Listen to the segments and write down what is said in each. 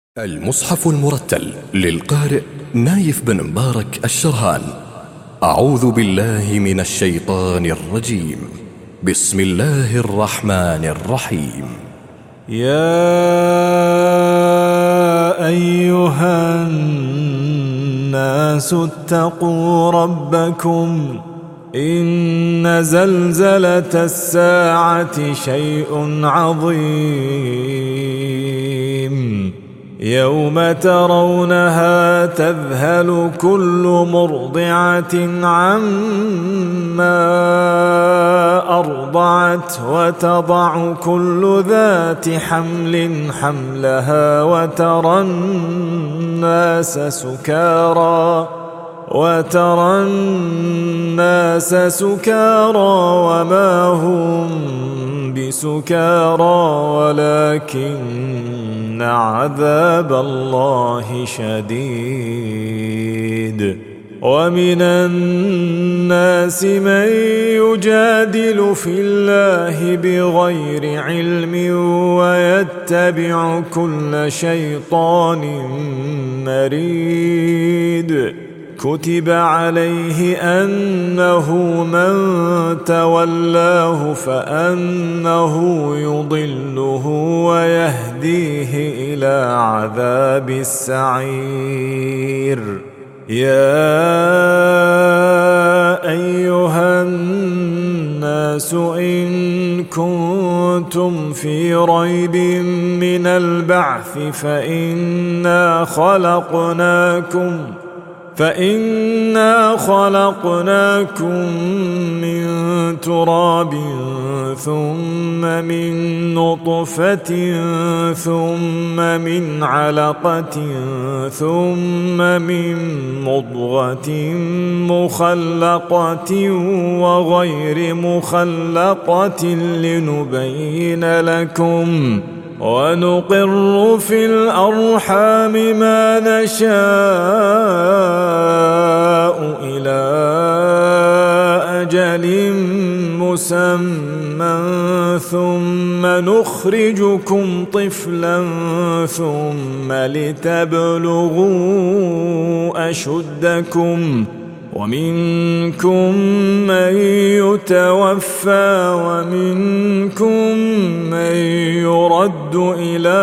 المصحف المرتل للقارئ نايف بن مبارك الشرهان. أعوذ بالله من الشيطان الرجيم. بسم الله الرحمن الرحيم. يا أيها الناس اتقوا ربكم إن زلزلة الساعة شيء عظيم يوم ترونها تذهل كل مرضعة عما أرضعت وتضع كل ذات حمل حملها وترى الناس سكارى وما هم بسكارى ولكن عذاب الله شديد. ومن الناس من يجادل في الله بغير علم ويتبع كل شيطان مريد. كتب عليه أنه من تولاه فأنه يضله ويهديه إلى عذاب السعير. يا أيها الناس إن كنتم في ريب من البعث فإنا خلقناكم من تراب ثم من نطفة ثم من علقة ثم من مضغة مخلقة وغير مخلقة لنبين لكم ونقر في الأرحام ما نشاء إلى أجل مسمى ثم نخرجكم طفلا ثم لتبلغوا أشدكم ومنكم من يتوفى ومنكم من يرد إلى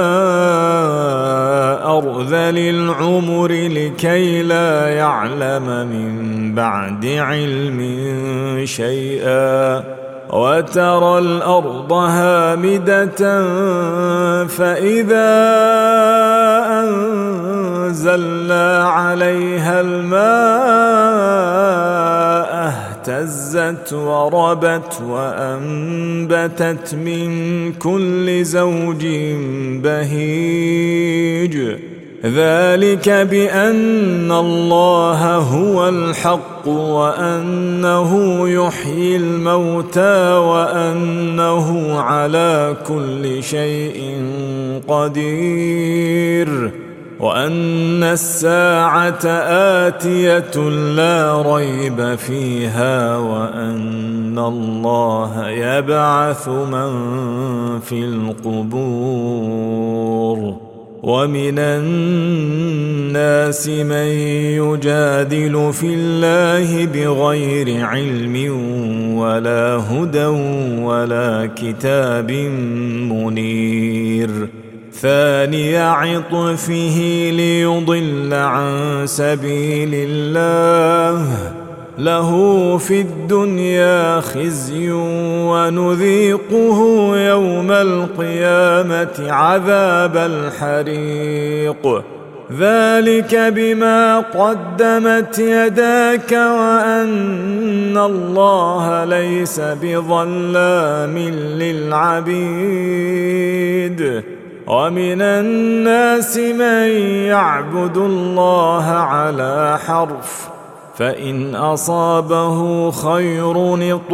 أرذل العمر لكي لا يعلم من بعد علم شيئا. وترى الأرض هامدة فإذا أنزلنا عليها الماء اهتزت وربت وأنبتت من كل زوج بهيج. ذلك بأن الله هو الحق وأنه يحيي الموتى وأنه على كل شيء قدير وأن الساعة آتية لا ريب فيها وأن الله يبعث من في القبور. ومن الناس من يجادل في الله بغير علم ولا هدى ولا كتاب منير. ثاني عطفه ليضل عن سبيل الله له في الدنيا خزي ونذيقه يوم القيامة عذاب الحريق. ذلك بما قدمت يداك وأن الله ليس بظلام للعبيد. ومن الناس من يعبد الله على حرف فإن أصابه خير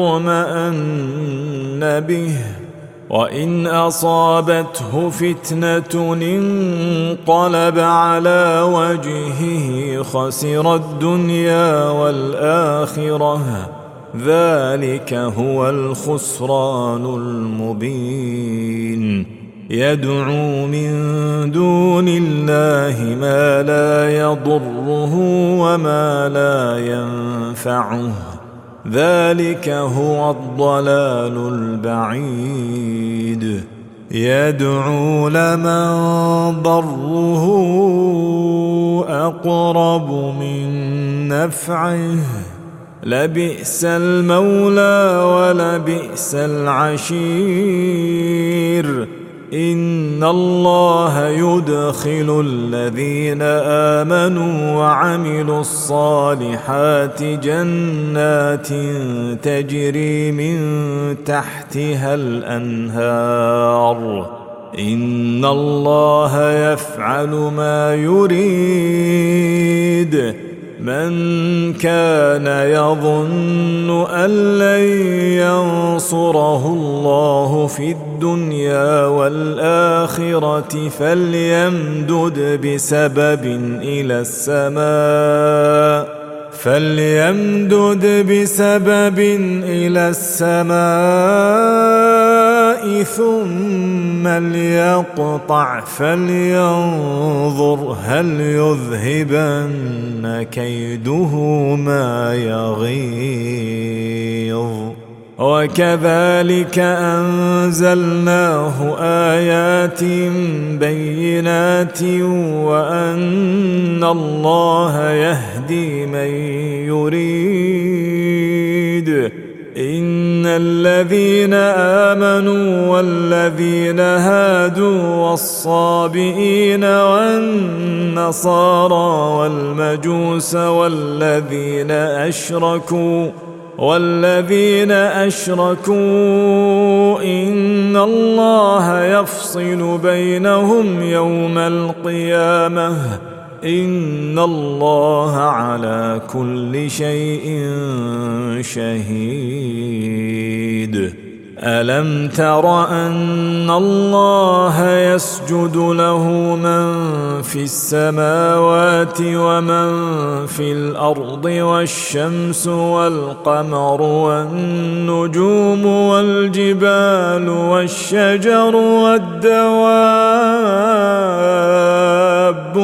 اطمأن به وإن أصابته فتنة انقلب على وجهه خسر الدنيا والآخرة ذلك هو الخسران المبين. يدعو من دون الله ما لا يضره وما لا ينفعه، ذلك هو الضلال البعيد. يدعو لمن ضره أقرب من نفعه، لبئس المولى ولبئس العشير. إن الله يدخل الذين آمنوا وعملوا الصالحات جنات تجري من تحتها الأنهار، إن الله يفعل ما يريد. من كان يظن أن لن ينصره الله في الدنيا والآخرة فليمدد بسبب إلى السماء ثم ليقطع فلينظر هل يذهبن كيده ما يغيظ. وكذلك أنزلناه آيات بينات وأن الله يهدي من يريد. إن الذين آمنوا والذين هادوا والصابئين والنصارى والمجوس والذين أشركوا إن الله يفصل بينهم يوم القيامة، إن الله على كل شيء شهيد. ألم تر أن الله يسجد له من في السماوات ومن في الأرض والشمس والقمر والنجوم والجبال والشجر والدواب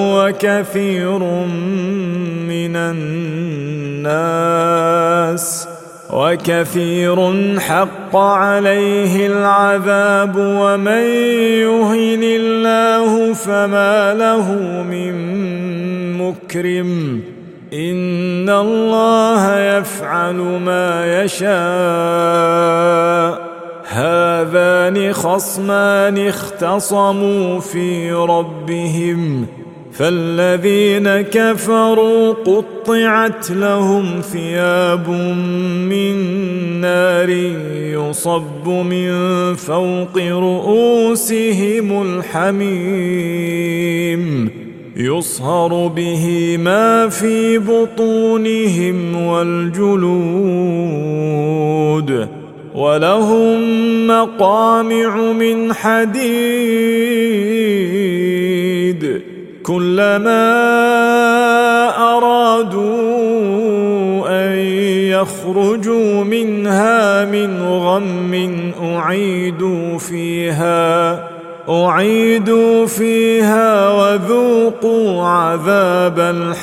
وكثير حق عليه العذاب ومن يهن الله فما له من مكرم. إن الله يفعل ما يشاء. هذان خصمان اختصموا في ربهم فالذين كفروا قطعت لهم ثياب من نار يصب من فوق رؤوسهم الحميم يصهر به ما في بطونهم والجلود ولهم مقامع من حديد كلما أرادوا أن يخرجوا منها من غم أعيدوا فيها وذوقوا عذاب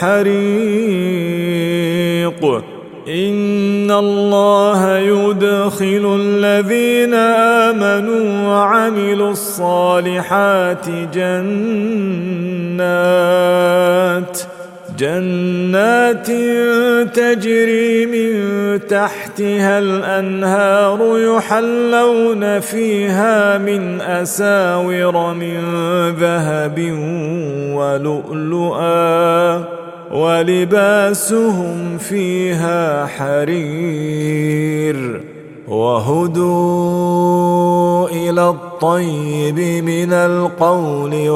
الحريق. إن الله يدخل الذين آمنوا وعملوا الصالحات جنات تجري من تحتها الأنهار يحلون فيها من أساور من ذهب ولؤلؤا ولباسهم فيها حرير. وهدوا إلى الطيب من القول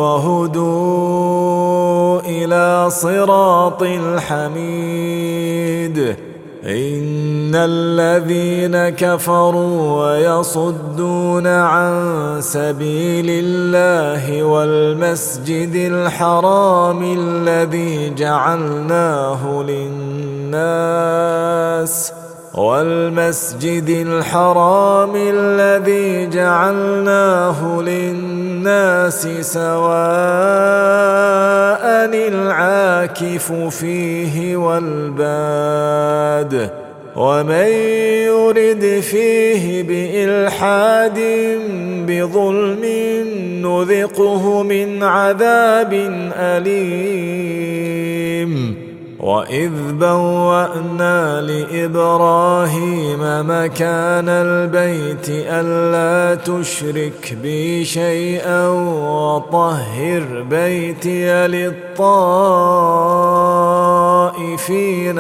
وهدوا إلى صراط الحميد. إن الذين كفروا ويصدون عن سبيل الله والمسجد الحرام الذي جعلناه للناس الناس سواء العاكف فيه والباد ومن يرد فيه بإلحاد بظلم نذقه من عذاب أليم وإذ بوأنا لإبراهيم مكان البيت ألا تشرك بي شيئا وطهر بيتي للطائفين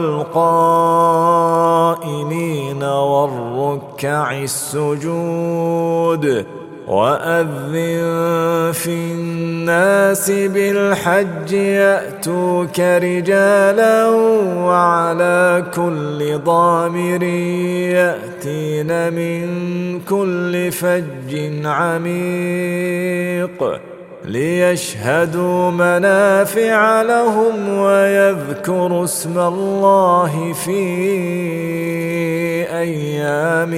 والقائمين والركع السجود وأذن في الناس بالحج يأتوك رجالا وعلى كل ضامر يأتين من كل فج عميق ليشهدوا منافع لهم ويذكروا اسم الله في أيام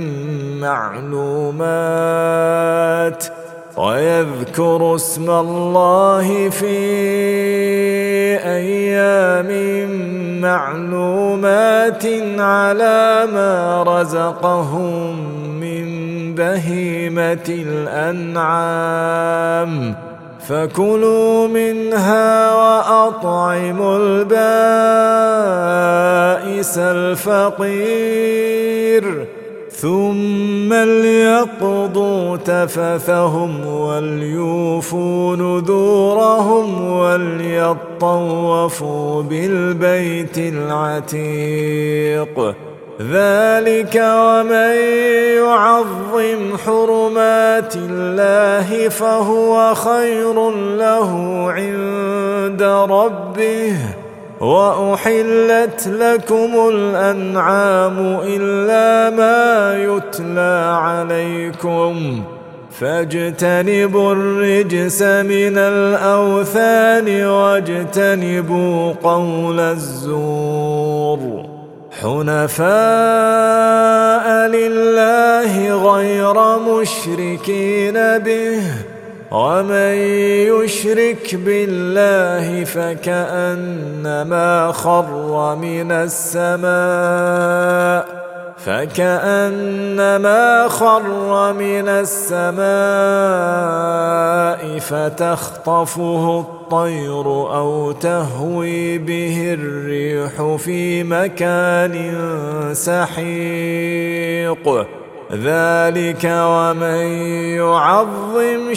معلومات على ما رزقهم من بهيمة الأنعام فكلوا منها وأطعموا البائس الفقير ثم ليقضوا تفثهم وليوفوا نذورهم وليطوفوا بالبيت العتيق ذلك ومن يعظم حرمات الله فهو خير له عند ربه وأحلت لكم الأنعام إلا ما يتلى عليكم فاجتنبوا الرجس من الأوثان واجتنبوا قول الزور حنفاء لله غير مشركين به ومن يشرك بالله فكأنما خر من السماء فتخطفه الطير أو تهوي به الريح في مكان سحيق ذلك ومن يعظم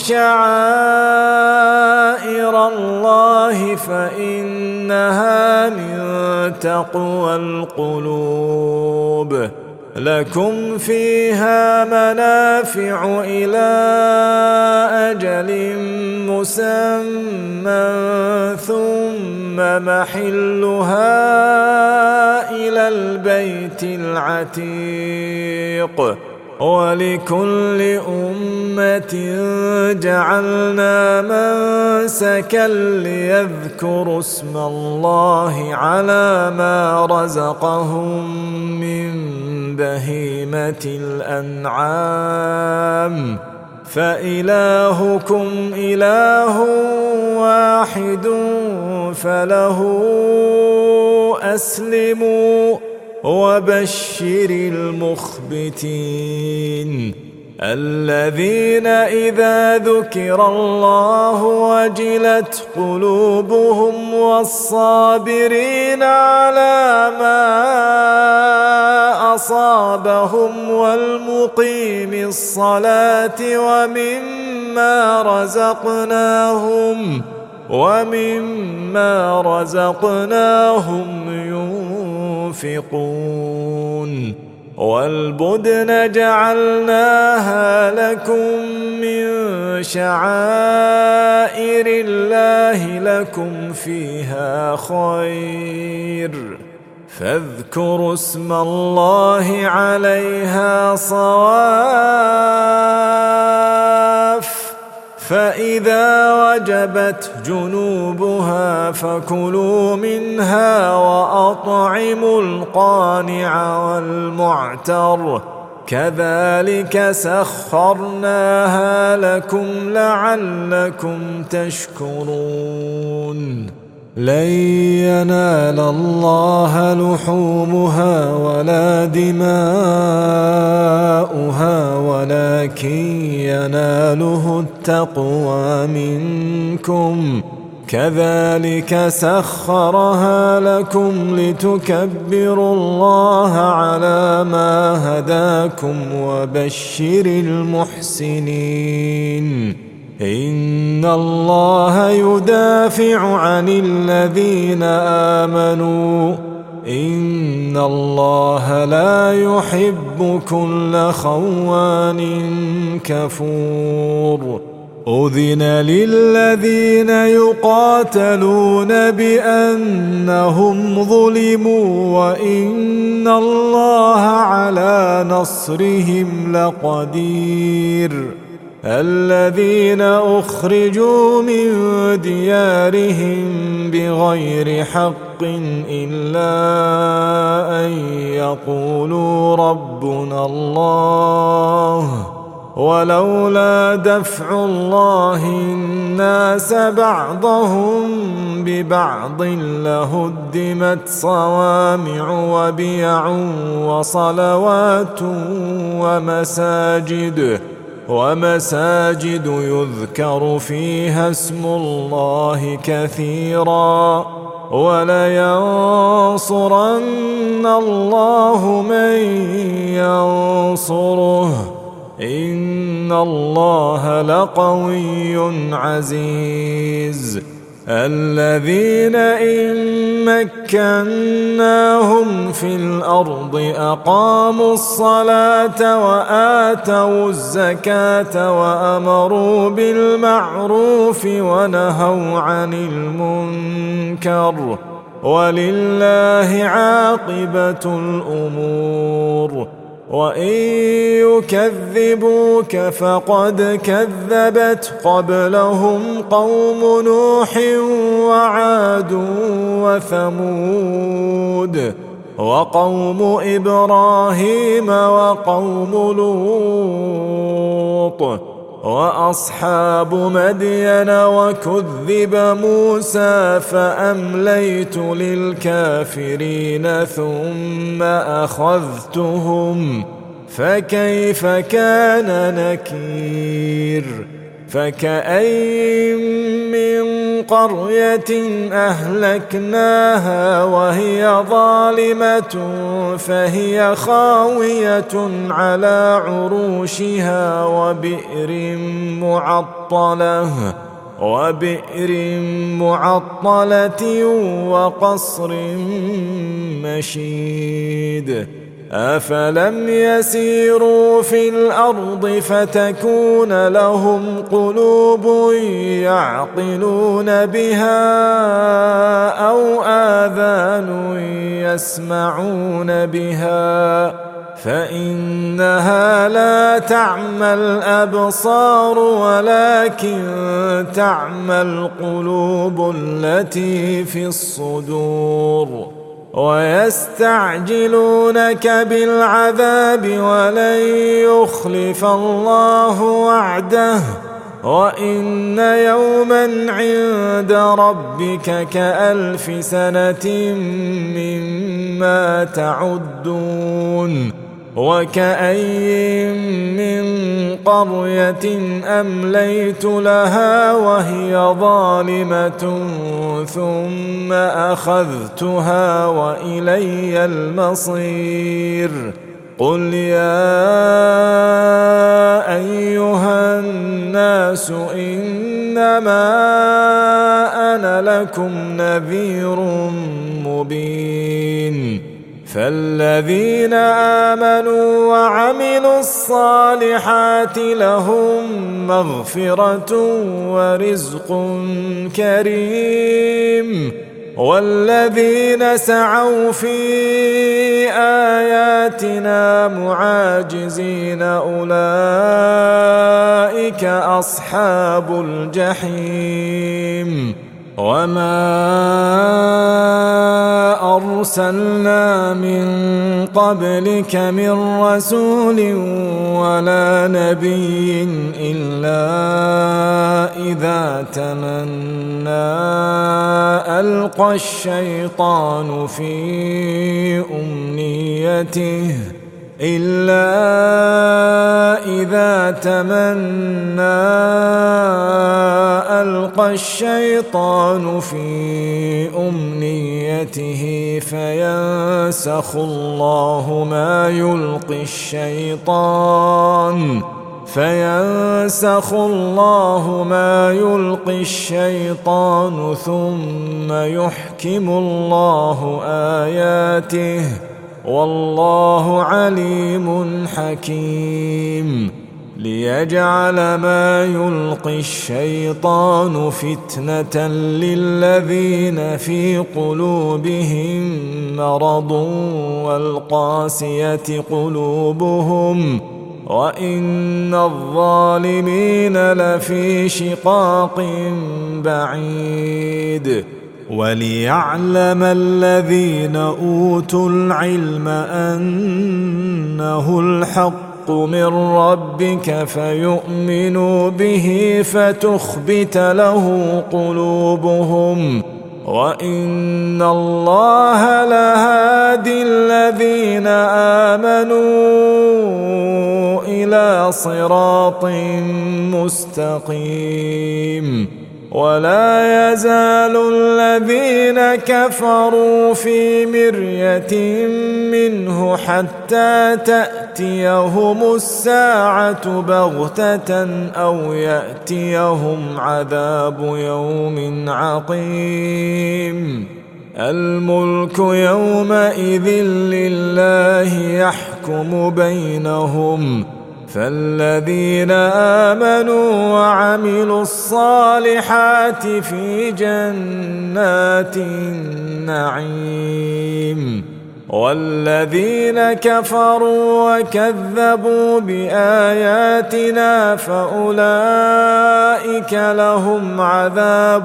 شعائر الله فإنها من تقوى القلوب لكم فيها منافع إلى أجل مسمى ثم محلها إلى البيت العتيق ولكل أمة جعلنا منسكا ليذكروا اسم الله على ما رزقهم من بهيمة الأنعام فإلهكم إله واحد فله أسلموا وبشر المخبتين الذين إذا ذكر الله وجلت قلوبهم والصابرين على ما أصابهم والمقيم الصلاة ومما رزقناهم ينفقون والبدن جعلناها لكم من شعائر الله لكم فيها خير فاذكروا اسم الله عليها صواف فإذا وجبت جنوبها فكلوا منها وأطعموا القانع والمعتر كذلك سخرناها لكم لعلكم تشكرون لن ينال الله لحومها ولا دماؤها ولكن يناله التقوى منكم كذلك سخرها لكم لتكبروا الله على ما هداكم وبشر المحسنين إن الله يدافع عن الذين آمنوا إن الله لا يحب كل خوان كفور أذن للذين يقاتلون بأنهم ظلموا وإن الله على نصرهم لقدير الذين أخرجوا من ديارهم بغير حق إلا أن يقولوا ربنا الله ولولا دفع الله الناس بعضهم ببعض لهدمت صوامع وبيع وصلوات ومساجد يذكر فيها اسم الله كثيرا ولينصرن الله من ينصره إن الله لقوي عزيز الذين إن مكناهم في الأرض أقاموا الصلاة وآتوا الزكاة وأمروا بالمعروف ونهوا عن المنكر ولله عاقبة الأمور وإن يكذبوك فقد كذبت قبلهم قوم نوح وعاد وثمود وقوم إبراهيم وقوم لوط وأصحاب مدين وكذب موسى فأمليت للكافرين ثم أخذتهم فكيف كان نكير فكأين من قرية أهلكناها وهي ظالمة فهي خاوية على عروشها وبئر معطلة وقصر مشيد أفلم يسيروا في الأرض فتكون لهم قلوب يعقلون بها أو آذان يسمعون بها فإنها لا تعمى الأبصار ولكن تعمى القلوب التي في الصدور ويستعجلونك بالعذاب ولن يخلف الله وعده وإن يوما عند ربك كألف سنة مما تعدون وكأين من قرية أمليت لها وهي ظالمة ثم أخذتها وإلي المصير قل يا أيها الناس إنما أنا لكم نذير مبين فالذين آمنوا وعملوا الصالحات لهم مغفرة ورزق كريم والذين سعوا في آياتنا معاجزين أولئك أصحاب الجحيم وما أرسلنا من قبلك من رسول ولا نبي إلا إذا تمنى ألقى الشيطان في أمنيته فينسخ الله ما يلقي الشيطان ثم يحكم الله آياته والله عليم حكيم ليجعل ما يلقي الشيطان فتنة للذين في قلوبهم مرض والقاسية قلوبهم وإن الظالمين لفي شقاق بعيد وليعلم الذين أوتوا العلم أنه الحق من ربك فيؤمنوا به فتخبت له قلوبهم وإن الله لهادي الذين آمنوا إلى صراط مستقيم ولا يزال الذين كفروا في مرية منه حتى تأتيهم الساعة بغتة أو يأتيهم عذاب يوم عقيم الملك يومئذ لله يحكم بينهم فالذين آمنوا وعملوا الصالحات في جنات النعيم والذين كفروا وكذبوا بآياتنا فأولئك لهم عذاب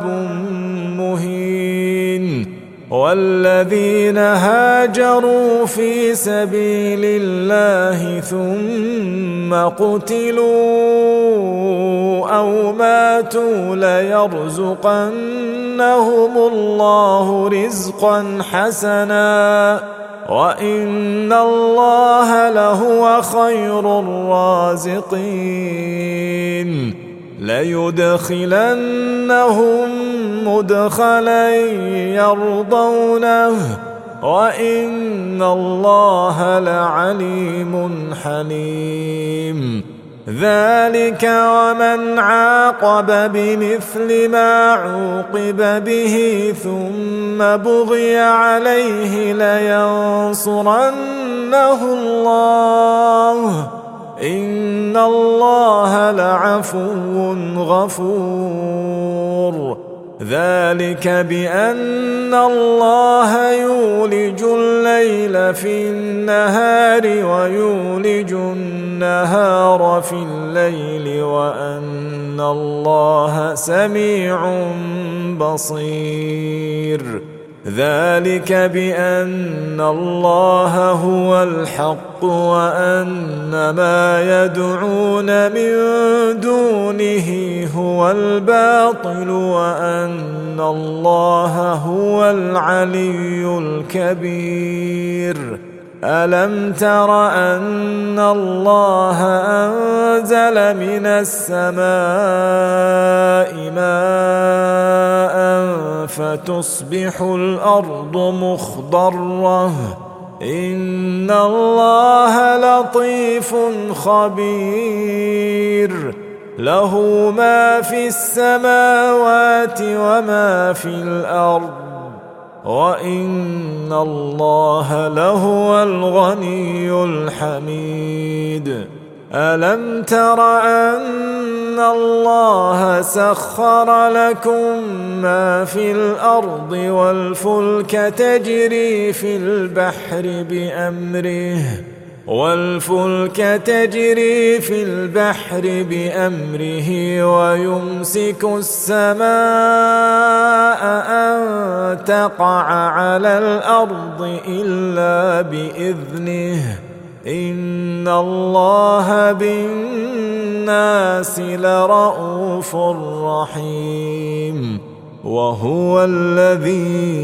مهين والذين هاجروا في سبيل الله ثم قتلوا أو ماتوا ليرزقنهم الله رزقا حسنا وإن الله لهو خير الرازقين ليدخلنهم مدخلا يرضونه وإن الله لعليم حليم ذلك ومن عاقب بمثل ما عوقب به ثم بغي عليه لينصرنه الله إن الله لعفو غفور ذلك بأن الله يولج الليل في النهار ويولج النهار في الليل وأن الله سميع بصير ذلك بأن الله هو الحق وأن ما يدعون من دونه هو الباطل وأن الله هو العلي الكبير ألم تر أن الله أنزل من السماء ماء فتصبح الأرض مخضرة إن الله لطيف خبير له ما في السماوات وما في الأرض وإن الله لهو الغني الحميد ألم تر أن الله سخر لكم ما في الأرض والفلك تجري في البحر بأمره ويمسك السماء أن تقع على الأرض إلا بإذنه إن الله بالناس لرءوف رحيم وهو الذي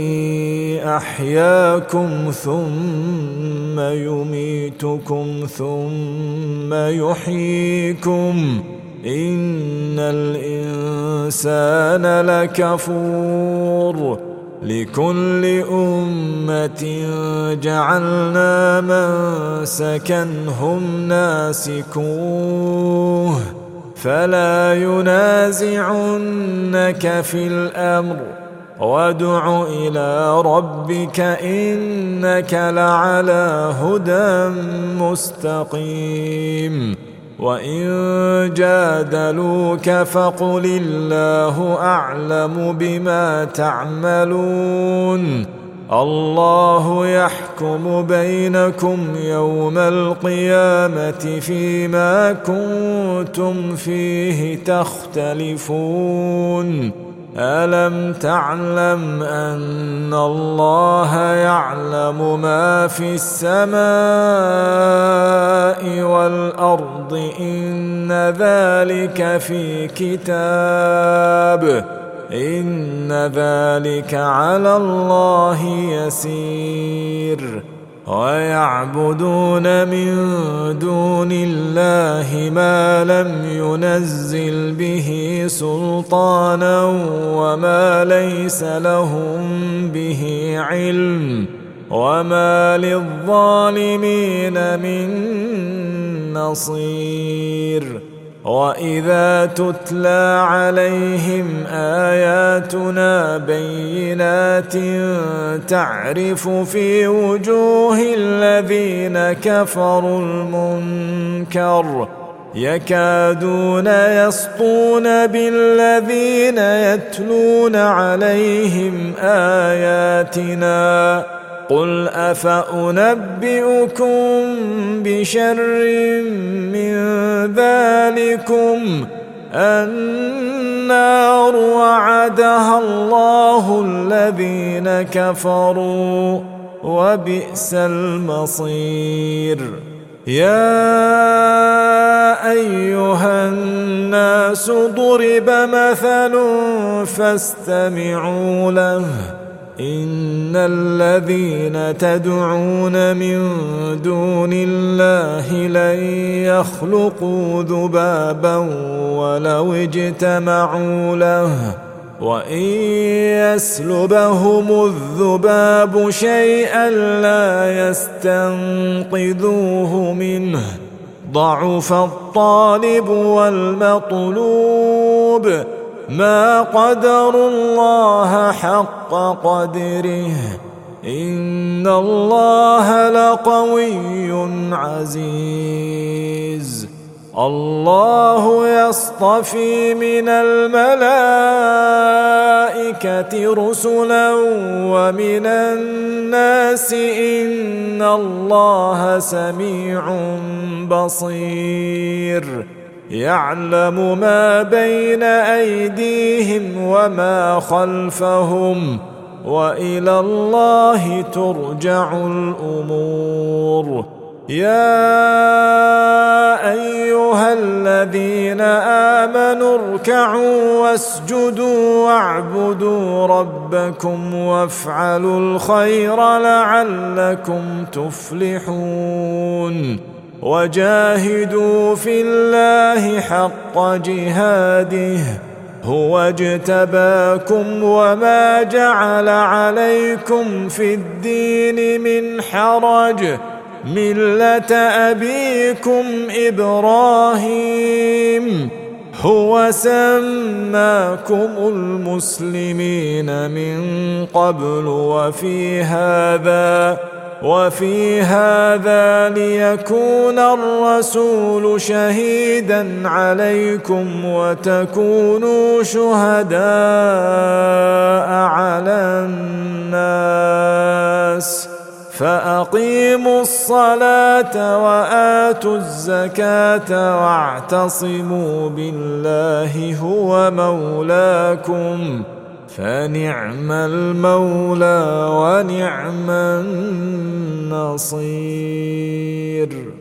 أحياكم ثم يميتكم ثم يحييكم إن الإنسان لكفور لكل أمة جعلنا منسكا هم ناسكوه فلا ينازعنك في الأمر وادع إلى ربك إنك لعلى هدى مستقيم وإن جادلوك فقل الله أعلم بما تعملون الله يحكم بينكم يوم القيامة فيما كنتم فيه تختلفون ألم تعلم أن الله يعلم ما في السماء والأرض إن ذلك في كتاب إن ذلك على الله يسير ويعبدون من دون الله ما لم ينزل به سلطانا وما ليس لهم به علم وما للظالمين من نصير وإذا تتلى عليهم آياتنا بينات تعرف في وجوه الذين كفروا المنكر يكادون يسطون بالذين يتلون عليهم آياتنا قل أفأنبئكم بشر من ذلكم النار وعدها الله الذين كفروا وبئس المصير يا أيها الناس ضرب مثل فاستمعوا له إن الذين تدعون من دون الله لن يخلقوا ذبابا ولو اجتمعوا له وإن يسلبهم الذباب شيئا لا يستنقذوه منه ضعف الطالب والمطلوب ما قدروا الله حق قدره إن الله لقوي عزيز الله يصطفي من الملائكة رسلا ومن الناس إن الله سميع بصير يعلم ما بين أيديهم وما خلفهم وإلى الله ترجع الأمور يا أيها الذين آمنوا اركعوا واسجدوا واعبدوا ربكم وافعلوا الخير لعلكم تفلحون وجاهدوا في الله حق جهاده هو اجتباكم وما جعل عليكم في الدين من حرج ملة أبيكم إبراهيم هو سماكم المسلمين من قبل وفي هذا ليكون الرسول شهيدا عليكم وتكونوا شهداء على الناس فأقيموا الصلاة وآتوا الزكاة واعتصموا بالله هو مولاكم فنعم المولى ونعم النصير.